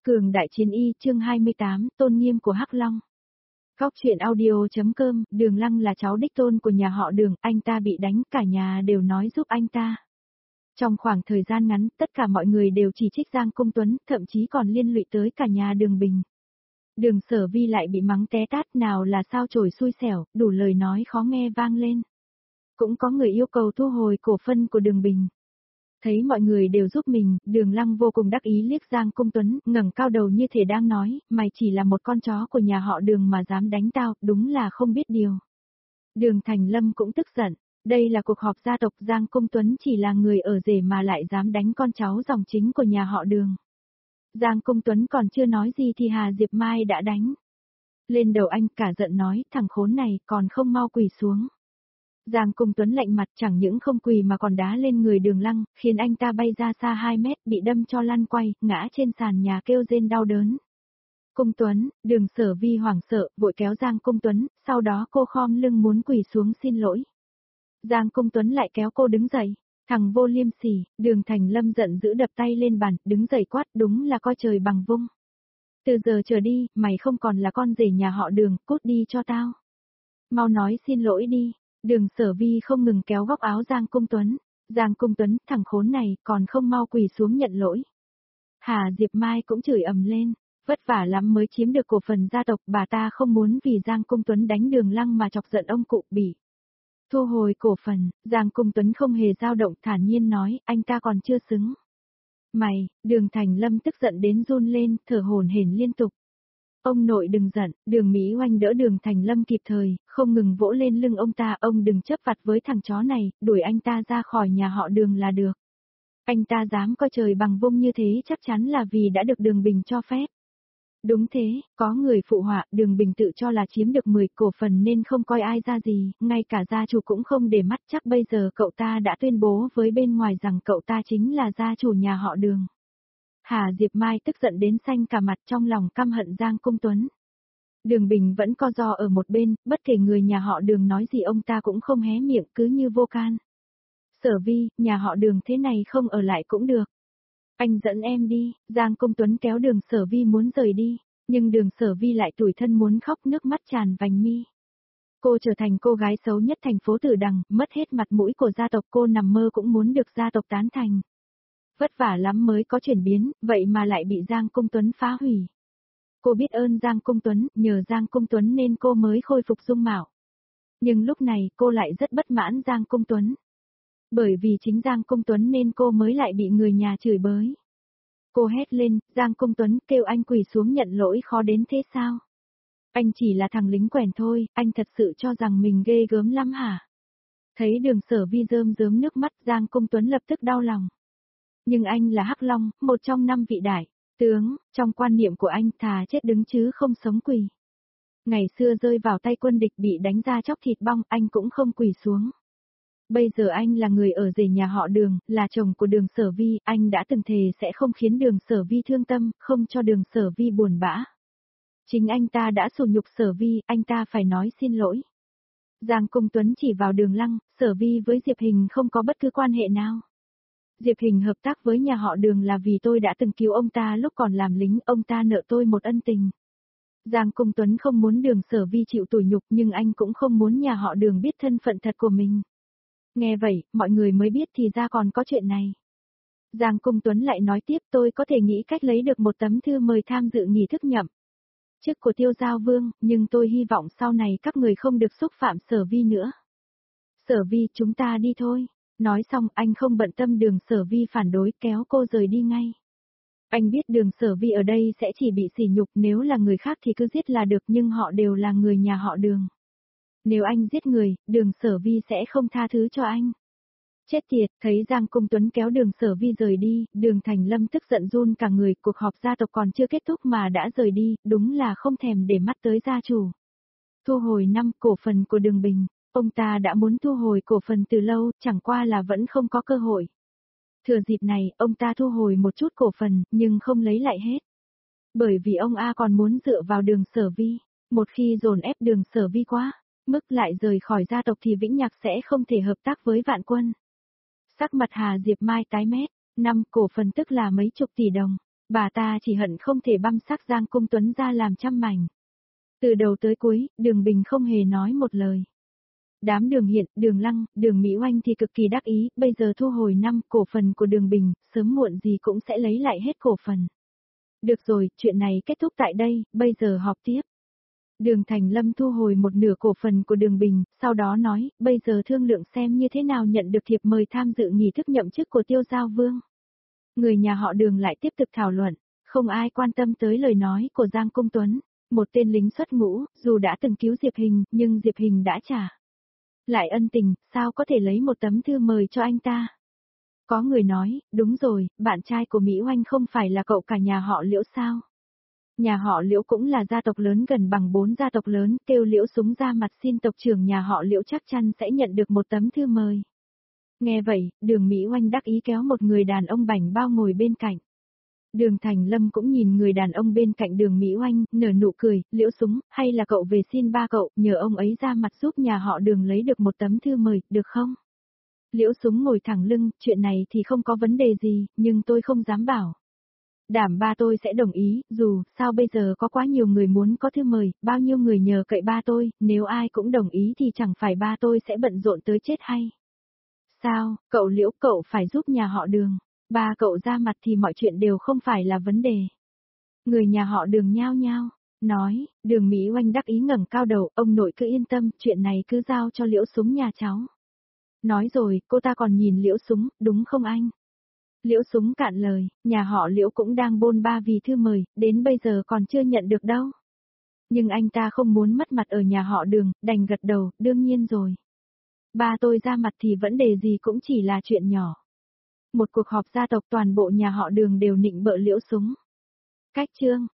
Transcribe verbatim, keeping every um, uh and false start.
Cường đại chiến y chương hai mươi tám, tôn nghiêm của Hắc Long. Góc truyện audio.com, Đường Lăng là cháu đích tôn của nhà họ Đường, anh ta bị đánh, cả nhà đều nói giúp anh ta. Trong khoảng thời gian ngắn, tất cả mọi người đều chỉ trích Giang Công Tuấn, thậm chí còn liên lụy tới cả nhà Đường Bình. Đường Sở Vi lại bị mắng té tát, nào là sao chổi xui xẻo, đủ lời nói khó nghe vang lên. Cũng có người yêu cầu thu hồi cổ phân của Đường Bình. Thấy mọi người đều giúp mình, Đường Lăng vô cùng đắc ý liếc Giang Công Tuấn, ngẩng cao đầu như thể đang nói, mày chỉ là một con chó của nhà họ Đường mà dám đánh tao, đúng là không biết điều. Đường Thành Lâm cũng tức giận, đây là cuộc họp gia tộc, Giang Công Tuấn chỉ là người ở rể mà lại dám đánh con cháu dòng chính của nhà họ Đường. Giang Công Tuấn còn chưa nói gì thì Hà Diệp Mai đã đánh lên đầu anh, cả giận nói, thằng khốn này còn không mau quỳ xuống. Giang Công Tuấn lạnh mặt, chẳng những không quỳ mà còn đá lên người Đường Lăng, khiến anh ta bay ra xa hai mét, bị đâm cho lăn quay, ngã trên sàn nhà kêu rên đau đớn. Công Tuấn, Đường Sở Vi hoảng sợ, vội kéo Giang Công Tuấn, sau đó cô khom lưng muốn quỳ xuống xin lỗi. Giang Công Tuấn lại kéo cô đứng dậy, thằng vô liêm sỉ. Đường Thành Lâm giận dữ đập tay lên bàn, đứng dậy quát, đúng là coi trời bằng vung. Từ giờ trở đi, mày không còn là con rể nhà họ Đường, cút đi cho tao. Mau nói xin lỗi đi. Đường Sở Vi không ngừng kéo góc áo Giang Công Tuấn. Giang Công Tuấn, thằng khốn này, còn không mau quỳ xuống nhận lỗi. Hà Diệp Mai cũng chửi ầm lên, vất vả lắm mới chiếm được cổ phần gia tộc, bà ta không muốn vì Giang Công Tuấn đánh Đường Lăng mà chọc giận ông cụ bỉ. Thu hồi cổ phần, Giang Công Tuấn không hề dao động, thản nhiên nói, anh ta còn chưa xứng. Mày, Đường Thành Lâm tức giận đến run lên, thở hổn hển liên tục. Ông nội đừng giận, Đường Mỹ Oanh đỡ Đường Thành Lâm kịp thời, không ngừng vỗ lên lưng ông ta, ông đừng chấp vặt với thằng chó này, đuổi anh ta ra khỏi nhà họ Đường là được. Anh ta dám coi trời bằng vung như thế chắc chắn là vì đã được Đường Bình cho phép. Đúng thế, có người phụ họa, Đường Bình tự cho là chiếm được mười cổ phần nên không coi ai ra gì, ngay cả gia chủ cũng không để mắt, chắc bây giờ cậu ta đã tuyên bố với bên ngoài rằng cậu ta chính là gia chủ nhà họ Đường. Hà Diệp Mai tức giận đến xanh cả mặt, trong lòng căm hận Giang Công Tuấn. Đường Bình vẫn co ro ở một bên, bất kể người nhà họ Đường nói gì ông ta cũng không hé miệng, cứ như vô can. Sở Vi, nhà họ Đường thế này không ở lại cũng được. Anh dẫn em đi. Giang Công Tuấn kéo Đường Sở Vi muốn rời đi, nhưng Đường Sở Vi lại tủi thân muốn khóc, nước mắt tràn vành mi. Cô trở thành cô gái xấu nhất thành phố Tử Đằng, mất hết mặt mũi của gia tộc, cô nằm mơ cũng muốn được gia tộc tán thành. Vất vả lắm mới có chuyển biến, vậy mà lại bị Giang Công Tuấn phá hủy. Cô biết ơn Giang Công Tuấn, nhờ Giang Công Tuấn nên cô mới khôi phục dung mạo. Nhưng lúc này cô lại rất bất mãn Giang Công Tuấn. Bởi vì chính Giang Công Tuấn nên cô mới lại bị người nhà chửi bới. Cô hét lên, Giang Công Tuấn, kêu anh quỳ xuống nhận lỗi khó đến thế sao? Anh chỉ là thằng lính quèn thôi, anh thật sự cho rằng mình ghê gớm lắm hả? Thấy Đường Sở Vi rơm rớm nước mắt, Giang Công Tuấn lập tức đau lòng. Nhưng anh là Hắc Long, một trong năm vị đại tướng, trong quan niệm của anh thà chết đứng chứ không sống quỳ. Ngày xưa rơi vào tay quân địch bị đánh ra chóc thịt bong, anh cũng không quỳ xuống. Bây giờ anh là người ở rể nhà họ Đường, là chồng của Đường Sở Vi, anh đã từng thề sẽ không khiến Đường Sở Vi thương tâm, không cho Đường Sở Vi buồn bã. Chính anh ta đã sỉ nhục Sở Vi, anh ta phải nói xin lỗi. Giang Công Tuấn chỉ vào Đường Lăng, Sở Vi với Diệp Hình không có bất cứ quan hệ nào. Diệp Hình hợp tác với nhà họ Đường là vì tôi đã từng cứu ông ta lúc còn làm lính, ông ta nợ tôi một ân tình. Giang Công Tuấn không muốn Đường Sở Vi chịu tủi nhục, nhưng anh cũng không muốn nhà họ Đường biết thân phận thật của mình. Nghe vậy, mọi người mới biết thì ra còn có chuyện này. Giang Công Tuấn lại nói tiếp, tôi có thể nghĩ cách lấy được một tấm thư mời tham dự nghi thức nhậm chức của Tiêu Giao Vương, nhưng tôi hy vọng sau này các người không được xúc phạm Sở Vi nữa. Sở Vi, chúng ta đi thôi. Nói xong, anh không bận tâm Đường Sở Vi phản đối, kéo cô rời đi ngay. Anh biết Đường Sở Vi ở đây sẽ chỉ bị sỉ nhục, nếu là người khác thì cứ giết là được, nhưng họ đều là người nhà họ Đường. Nếu anh giết người, Đường Sở Vi sẽ không tha thứ cho anh. Chết tiệt, thấy Giang Công Tuấn kéo Đường Sở Vi rời đi, Đường Thành Lâm tức giận run cả người, cuộc họp gia tộc còn chưa kết thúc mà đã rời đi, đúng là không thèm để mắt tới gia chủ. Thu hồi năm cổ phần của Đường Bình, ông ta đã muốn thu hồi cổ phần từ lâu, chẳng qua là vẫn không có cơ hội. Thừa dịp này, ông ta thu hồi một chút cổ phần, nhưng không lấy lại hết. Bởi vì ông A còn muốn dựa vào Đường Sở Vi, một khi dồn ép Đường Sở Vi quá, mức lại rời khỏi gia tộc thì Vĩnh Nhạc sẽ không thể hợp tác với Vạn Quân. Sắc mặt Hà Diệp Mai tái mét, năm cổ phần tức là mấy chục tỷ đồng. Bà ta chỉ hận không thể băm xác Giang Cung Tuấn ra làm trăm mảnh. Từ đầu tới cuối, Đường Bình không hề nói một lời. Đám Đường Hiện, Đường Lăng, Đường Mỹ Oanh thì cực kỳ đắc ý, bây giờ thu hồi năm cổ phần của Đường Bình, sớm muộn gì cũng sẽ lấy lại hết cổ phần. Được rồi, chuyện này kết thúc tại đây, bây giờ họp tiếp. Đường Thành Lâm thu hồi một nửa cổ phần của Đường Bình, sau đó nói, bây giờ thương lượng xem như thế nào nhận được thiệp mời tham dự nghi thức nhậm chức của Tiêu Giao Vương. Người nhà họ Đường lại tiếp tục thảo luận, không ai quan tâm tới lời nói của Giang Cung Tuấn, một tên lính xuất ngũ, dù đã từng cứu Diệp Hình, nhưng Diệp Hình đã trả lại ân tình, sao có thể lấy một tấm thư mời cho anh ta. Có người nói, đúng rồi, bạn trai của Mỹ Oanh không phải là cậu cả nhà họ Liễu sao? Nhà họ Liễu cũng là gia tộc lớn gần bằng bốn gia tộc lớn, kêu Liễu Súng ra mặt xin tộc trưởng nhà họ Liễu chắc chắn sẽ nhận được một tấm thư mời. Nghe vậy, Đường Mỹ Oanh đắc ý kéo một người đàn ông bảnh bao ngồi bên cạnh. Đường Thành Lâm cũng nhìn người đàn ông bên cạnh Đường Mỹ Oanh, nở nụ cười, Liễu Súng, hay là cậu về xin ba cậu, nhờ ông ấy ra mặt giúp nhà họ Đường lấy được một tấm thư mời, được không? Liễu Súng ngồi thẳng lưng, chuyện này thì không có vấn đề gì, nhưng tôi không dám bảo. Đảm ba tôi sẽ đồng ý, dù, sao bây giờ có quá nhiều người muốn có thư mời, bao nhiêu người nhờ cậy ba tôi, nếu ai cũng đồng ý thì chẳng phải ba tôi sẽ bận rộn tới chết hay. Sao, cậu Liễu cậu phải giúp nhà họ Đường, ba cậu ra mặt thì mọi chuyện đều không phải là vấn đề. Người nhà họ Đường nhao nhao, nói, Đường Mỹ Oanh đắc ý ngẩng cao đầu, ông nội cứ yên tâm, chuyện này cứ giao cho Liễu Súng nhà cháu. Nói rồi, cô ta còn nhìn Liễu Súng, đúng không anh? Liễu Súng cạn lời, nhà họ Liễu cũng đang bôn ba vì thư mời, đến bây giờ còn chưa nhận được đâu. Nhưng anh ta không muốn mất mặt ở nhà họ Đường, đành gật đầu, đương nhiên rồi. Ba tôi ra mặt thì vấn đề gì cũng chỉ là chuyện nhỏ. Một cuộc họp gia tộc toàn bộ nhà họ Đường đều nịnh bợ Liễu Súng. Cách chương